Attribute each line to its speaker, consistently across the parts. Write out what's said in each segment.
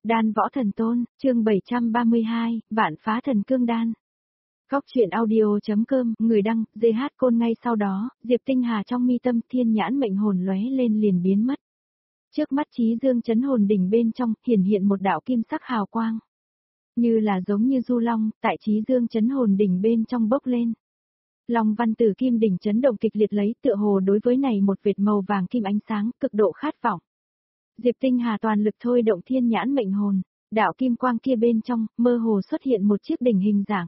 Speaker 1: Đan võ thần tôn, chương 732, vạn phá thần cương đan. Góc truyện audio.com, người đăng, GH Côn. Ngay sau đó, Diệp Tinh Hà trong mi tâm thiên nhãn mệnh hồn lóe lên liền biến mất. Trước mắt Chí Dương chấn hồn đỉnh bên trong, hiển hiện một đạo kim sắc hào quang. Như là giống như du long, tại Chí Dương chấn hồn đỉnh bên trong bốc lên. Long văn tử kim đỉnh chấn động kịch liệt lấy, tựa hồ đối với này một vệt màu vàng kim ánh sáng, cực độ khát vọng. Diệp Tinh Hà toàn lực thôi động thiên nhãn mệnh hồn, đạo kim quang kia bên trong, mơ hồ xuất hiện một chiếc đỉnh hình dạng.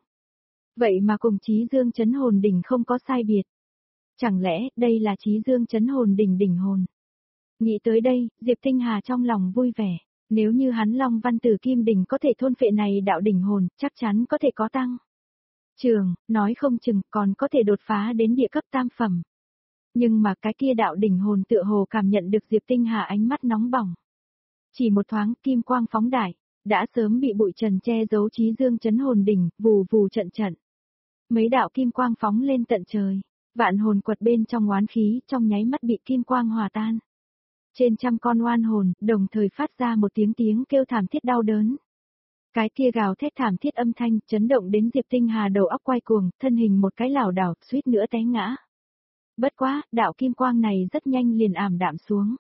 Speaker 1: Vậy mà cùng Chí Dương chấn hồn đỉnh không có sai biệt. Chẳng lẽ, đây là Chí Dương chấn hồn đỉnh đỉnh hồn? Nghĩ tới đây, Diệp Tinh Hà trong lòng vui vẻ. Nếu như hắn Long văn tử kim đỉnh có thể thôn phệ này đạo đỉnh hồn, chắc chắn có thể có tăng. Trường, nói không chừng còn có thể đột phá đến địa cấp tam phẩm. Nhưng mà cái kia đạo đỉnh hồn tựa hồ cảm nhận được Diệp Tinh Hà ánh mắt nóng bỏng. Chỉ một thoáng kim quang phóng đại, đã sớm bị bụi trần che giấu Chí Dương chấn hồn đỉnh, vù vù trận trận. Mấy đạo kim quang phóng lên tận trời, vạn hồn quật bên trong oán khí trong nháy mắt bị kim quang hòa tan. Trên trăm con oan hồn đồng thời phát ra một tiếng kêu thảm thiết đau đớn. Cái kia gào thét thảm thiết âm thanh chấn động đến Diệp Tinh Hà đầu óc quay cuồng, thân hình một cái lảo đảo, suýt nữa té ngã. Bất quá, đạo kim quang này rất nhanh liền ảm đạm xuống.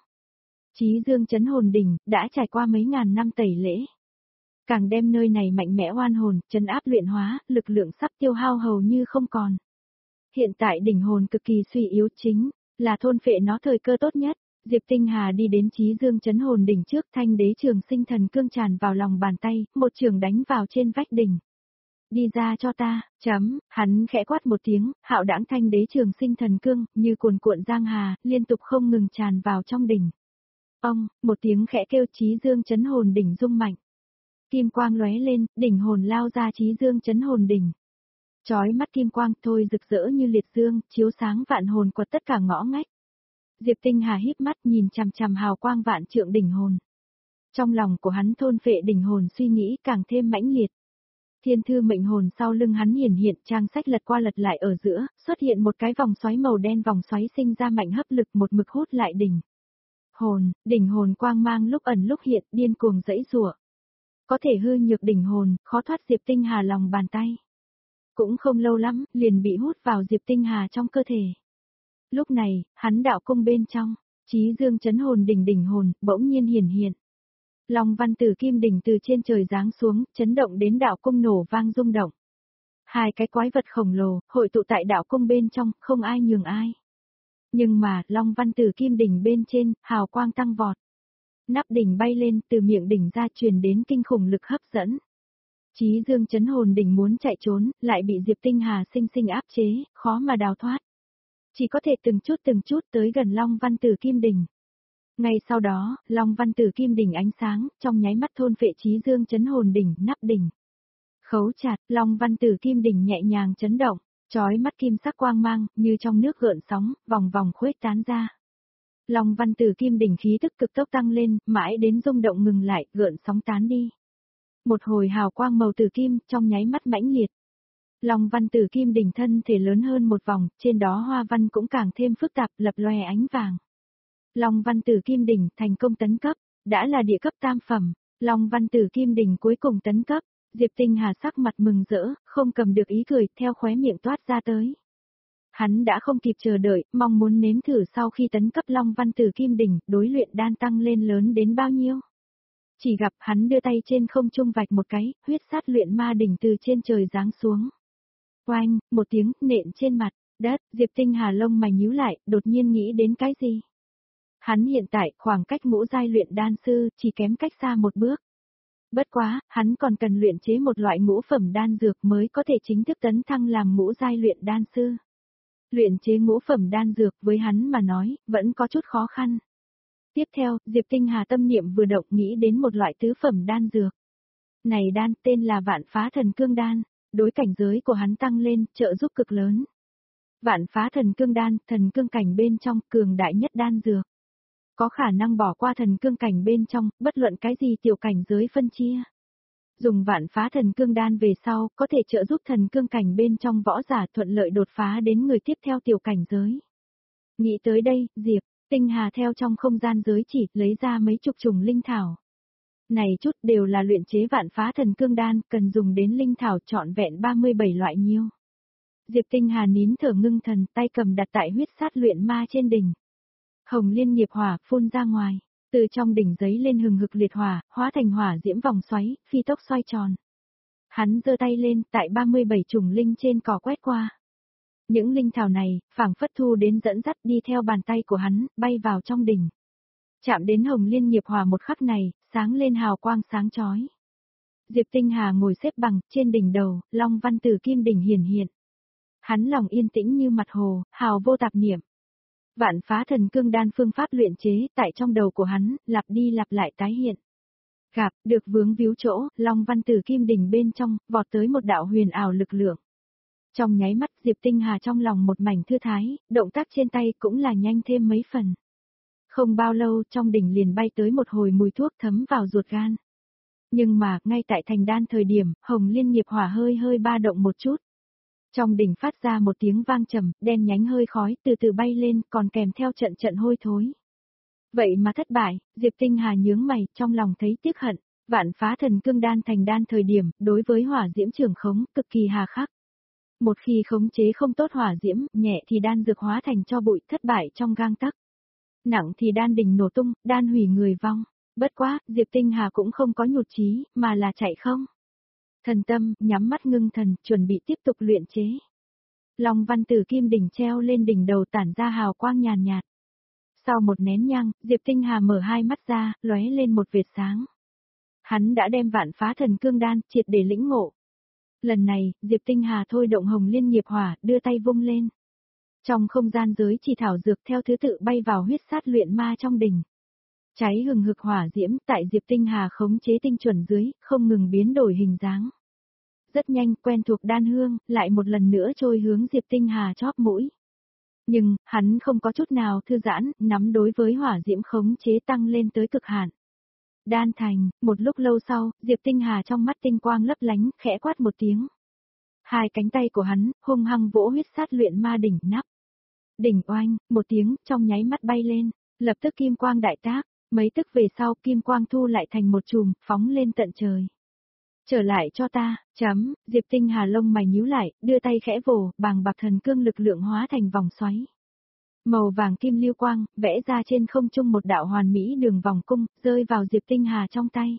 Speaker 1: Chí Dương chấn hồn đỉnh đã trải qua mấy ngàn năm tẩy lễ. Càng đem nơi này mạnh mẽ oan hồn, trấn áp luyện hóa, lực lượng sắp tiêu hao hầu như không còn. Hiện tại đỉnh hồn cực kỳ suy yếu chính, là thôn phệ nó thời cơ tốt nhất. Diệp Tinh Hà đi đến Chí Dương chấn hồn đỉnh trước, thanh đế trường sinh thần cương tràn vào lòng bàn tay, một trường đánh vào trên vách đỉnh. Đi ra cho ta, hắn khẽ quát một tiếng, hạo đãng thanh đế trường sinh thần cương, như cuồn cuộn giang hà, liên tục không ngừng tràn vào trong đỉnh. Ông, một tiếng khẽ kêu Chí Dương chấn hồn đỉnh rung mạnh. Kim quang lóe lên, đỉnh hồn lao ra Chí Dương chấn hồn đỉnh. Chói mắt kim quang thôi rực rỡ như liệt dương, chiếu sáng vạn hồn quật tất cả ngõ ngách. Diệp Tinh Hà híp mắt nhìn chằm chằm hào quang vạn trượng đỉnh hồn. Trong lòng của hắn thôn phệ đỉnh hồn suy nghĩ càng thêm mãnh liệt. Thiên thư mệnh hồn sau lưng hắn hiển hiện, trang sách lật qua lật lại ở giữa, xuất hiện một cái vòng xoáy màu đen, vòng xoáy sinh ra mạnh hấp lực một mực hút lại đỉnh hồn, đỉnh hồn quang mang lúc ẩn lúc hiện, điên cuồng giãy giụa. Có thể hư nhược đỉnh hồn, khó thoát Diệp Tinh Hà lòng bàn tay. Cũng không lâu lắm, liền bị hút vào Diệp Tinh Hà trong cơ thể. Lúc này, hắn đạo cung bên trong, Chí Dương chấn hồn đỉnh hồn, bỗng nhiên hiển hiện. Long văn tử kim đỉnh từ trên trời giáng xuống, chấn động đến đạo cung nổ vang rung động. Hai cái quái vật khổng lồ, hội tụ tại đạo cung bên trong, không ai nhường ai. Nhưng mà, Long văn tử kim đỉnh bên trên, hào quang tăng vọt. Nắp đỉnh bay lên, từ miệng đỉnh ra truyền đến kinh khủng lực hấp dẫn. Chí Dương chấn hồn đỉnh muốn chạy trốn, lại bị Diệp Tinh Hà sinh sinh áp chế, khó mà đào thoát. Chỉ có thể từng chút tới gần Long văn tử kim đỉnh. Ngay sau đó, Long văn tử kim đỉnh ánh sáng, trong nháy mắt thôn phệ Chí Dương chấn hồn đỉnh, nắp đỉnh. Khấu chặt, Long văn tử kim đỉnh nhẹ nhàng chấn động, chói mắt kim sắc quang mang, như trong nước gợn sóng, vòng vòng khuếch tán ra. Long văn tử kim đỉnh khí tức cực tốc tăng lên, mãi đến rung động ngừng lại, gợn sóng tán đi. Một hồi hào quang màu tử kim, trong nháy mắt mãnh liệt. Long văn tử kim đỉnh thân thể lớn hơn một vòng, trên đó hoa văn cũng càng thêm phức tạp, lập lòe ánh vàng. Long văn tử kim đỉnh thành công tấn cấp, đã là địa cấp tam phẩm. Long văn tử kim đỉnh cuối cùng tấn cấp, Diệp Tinh Hà sắc mặt mừng rỡ, không cầm được ý cười, theo khóe miệng toát ra tới. Hắn đã không kịp chờ đợi, mong muốn nếm thử sau khi tấn cấp Long văn tử kim đỉnh, đối luyện đan tăng lên lớn đến bao nhiêu. Chỉ gặp hắn đưa tay trên không trung vạch một cái, huyết sát luyện ma đỉnh từ trên trời giáng xuống. Oanh, một tiếng, nện trên mặt đất, Diệp Tinh Hà lông mày nhíu lại, đột nhiên nghĩ đến cái gì? Hắn hiện tại, khoảng cách ngũ giai luyện đan sư, chỉ kém cách xa một bước. Bất quá, hắn còn cần luyện chế một loại ngũ phẩm đan dược mới có thể chính thức tấn thăng làm ngũ giai luyện đan sư. Luyện chế ngũ phẩm đan dược với hắn mà nói, vẫn có chút khó khăn. Tiếp theo, Diệp Tinh Hà tâm niệm vừa động nghĩ đến một loại tứ phẩm đan dược. Này đan tên là vạn phá thần cương đan, đối cảnh giới của hắn tăng lên, trợ giúp cực lớn. Vạn phá thần cương đan, thần cương cảnh bên trong, cường đại nhất đan dược. Có khả năng bỏ qua thần cương cảnh bên trong, bất luận cái gì tiểu cảnh giới phân chia. Dùng vạn phá thần cương đan về sau, có thể trợ giúp thần cương cảnh bên trong võ giả thuận lợi đột phá đến người tiếp theo tiểu cảnh giới. Nghĩ tới đây, Diệp Tinh Hà theo trong không gian giới chỉ, lấy ra mấy chục trùng linh thảo. Này chút đều là luyện chế vạn phá thần cương đan, cần dùng đến linh thảo trọn vẹn 37 loại nhiêu. Diệp Tinh Hà nín thở ngưng thần, tay cầm đặt tại huyết sát luyện ma trên đỉnh. Hồng liên nghiệp hỏa phun ra ngoài, từ trong đỉnh giấy lên hừng hực liệt hỏa, hóa thành hỏa diễm vòng xoáy, phi tốc xoay tròn. Hắn giơ tay lên, tại 37 chủng linh trên cỏ quét qua. Những linh thảo này, phảng phất thu đến dẫn dắt đi theo bàn tay của hắn, bay vào trong đỉnh. Chạm đến hồng liên nghiệp hỏa một khắc này, sáng lên hào quang sáng chói. Diệp Tinh Hà ngồi xếp bằng, trên đỉnh đầu, long văn từ kim đỉnh hiển hiện. Hắn lòng yên tĩnh như mặt hồ, hào vô tạp niệm. Vạn phá thần cương đan phương pháp luyện chế, tại trong đầu của hắn, lặp đi lặp lại tái hiện. Gặp, được vướng víu chỗ, long văn từ kim đỉnh bên trong, vọt tới một đạo huyền ảo lực lượng. Trong nháy mắt Diệp Tinh Hà trong lòng một mảnh thư thái, động tác trên tay cũng là nhanh thêm mấy phần. Không bao lâu trong đỉnh liền bay tới một hồi mùi thuốc thấm vào ruột gan. Nhưng mà, ngay tại thành đan thời điểm, hồng liên nghiệp hỏa hơi hơi ba động một chút. Trong đỉnh phát ra một tiếng vang trầm, đen nhánh hơi khói từ từ bay lên, còn kèm theo trận trận hôi thối. Vậy mà thất bại, Diệp Tinh Hà nhướng mày, trong lòng thấy tiếc hận. Vạn phá thần cương đan thành đan thời điểm, đối với hỏa diễm trường khống, cực kỳ hà khắc. Một khi khống chế không tốt hỏa diễm, nhẹ thì đan dược hóa thành cho bụi, thất bại trong gang tấc. Nặng thì đan đỉnh nổ tung, đan hủy người vong. Bất quá, Diệp Tinh Hà cũng không có nhụt chí, mà là chạy không. Thần tâm, nhắm mắt ngưng thần, chuẩn bị tiếp tục luyện chế. Long văn từ kim đỉnh treo lên đỉnh đầu tản ra hào quang nhàn nhạt. Sau một nén nhang, Diệp Tinh Hà mở hai mắt ra, lóe lên một vệt sáng. Hắn đã đem vạn phá thần cương đan, triệt để lĩnh ngộ. Lần này, Diệp Tinh Hà thôi động hồng liên nghiệp hỏa, đưa tay vung lên. Trong không gian giới chỉ thảo dược theo thứ tự bay vào huyết sát luyện ma trong đỉnh. Cháy hừng hực hỏa diễm tại Diệp Tinh Hà khống chế tinh chuẩn dưới, không ngừng biến đổi hình dáng. Rất nhanh, quen thuộc đan hương, lại một lần nữa trôi hướng Diệp Tinh Hà chóp mũi. Nhưng, hắn không có chút nào thư giãn, nắm đối với hỏa diễm khống chế tăng lên tới cực hạn. Đan thành, một lúc lâu sau, Diệp Tinh Hà trong mắt tinh quang lấp lánh, khẽ quát một tiếng. Hai cánh tay của hắn, hung hăng vỗ huyết sát luyện ma đỉnh nắp. Đỉnh oanh, một tiếng, trong nháy mắt bay lên, lập tức kim quang đại tác, mấy tức về sau kim quang thu lại thành một chùm, phóng lên tận trời. Trở lại cho ta, Diệp Tinh Hà lông mày nhíu lại, đưa tay khẽ vồ, bàng bạc thần cương lực lượng hóa thành vòng xoáy. Màu vàng kim lưu quang, vẽ ra trên không trung một đạo hoàn mỹ đường vòng cung, rơi vào Diệp Tinh Hà trong tay.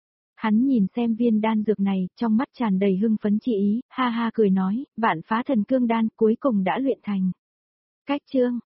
Speaker 1: Hắn nhìn xem viên đan dược này, trong mắt tràn đầy hưng phấn chi ý, ha ha cười nói, vạn phá thần cương đan cuối cùng đã luyện thành. Cách chương